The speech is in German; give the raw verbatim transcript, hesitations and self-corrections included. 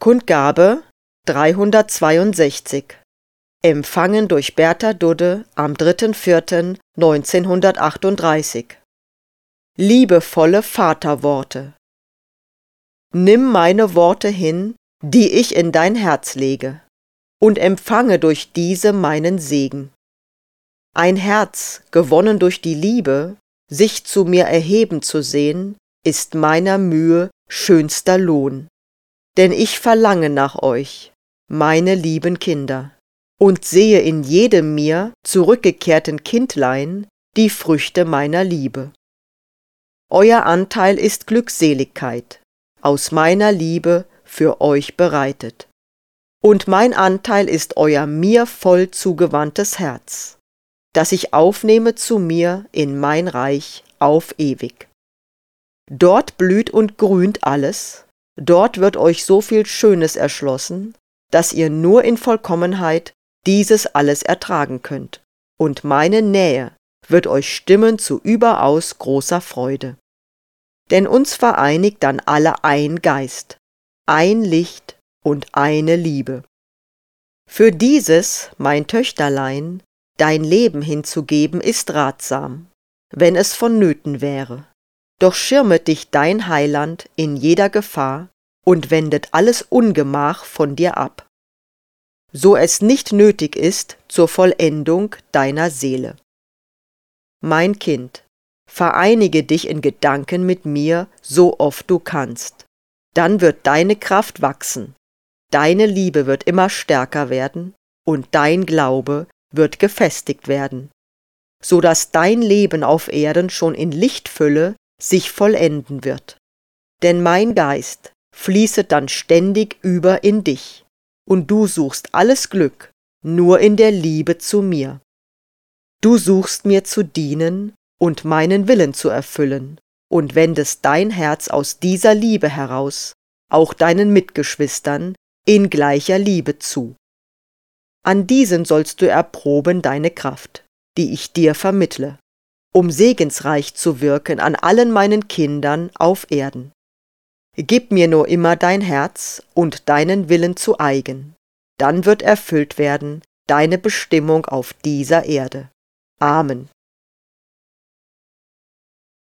Kundgabe dreihundertzweiundsechzig. Empfangen durch Bertha Dudde am dritter vierter neunzehnhundertachtunddreißig. Liebevolle Vaterworte. Nimm meine Worte hin, die ich in dein Herz lege, und empfange durch diese meinen Segen. Ein Herz, gewonnen durch die Liebe, sich zu mir erheben zu sehen, ist meiner Mühe schönster Lohn. Denn ich verlange nach euch, meine lieben Kinder, und sehe in jedem mir zurückgekehrten Kindlein die Früchte meiner Liebe. Euer Anteil ist Glückseligkeit, aus meiner Liebe für euch bereitet. Und mein Anteil ist euer mir voll zugewandtes Herz, das ich aufnehme zu mir in mein Reich auf ewig. Dort blüht und grünt alles, dort wird euch so viel Schönes erschlossen, dass ihr nur in Vollkommenheit dieses alles ertragen könnt, und meine Nähe wird euch stimmen zu überaus großer Freude. Denn uns vereinigt dann alle ein Geist, ein Licht und eine Liebe. Für dieses, mein Töchterlein, dein Leben hinzugeben, ist ratsam, wenn es vonnöten wäre. Doch schirmet dich dein Heiland in jeder Gefahr und wendet alles Ungemach von dir ab, so es nicht nötig ist zur Vollendung deiner Seele. Mein Kind, vereinige dich in Gedanken mit mir, so oft du kannst. Dann wird deine Kraft wachsen, deine Liebe wird immer stärker werden und dein Glaube wird gefestigt werden, so dass dein Leben auf Erden schon in Lichtfülle sich vollenden wird. Denn mein Geist fließet dann ständig über in dich, und du suchst alles Glück nur in der Liebe zu mir. Du suchst mir zu dienen und meinen Willen zu erfüllen, und wendest dein Herz aus dieser Liebe heraus auch deinen Mitgeschwistern in gleicher Liebe zu. An diesen sollst du erproben deine Kraft, die ich dir vermittle, um segensreich zu wirken an allen meinen Kindern auf Erden. Gib mir nur immer dein Herz und deinen Willen zu eigen, dann wird erfüllt werden deine Bestimmung auf dieser Erde. Amen.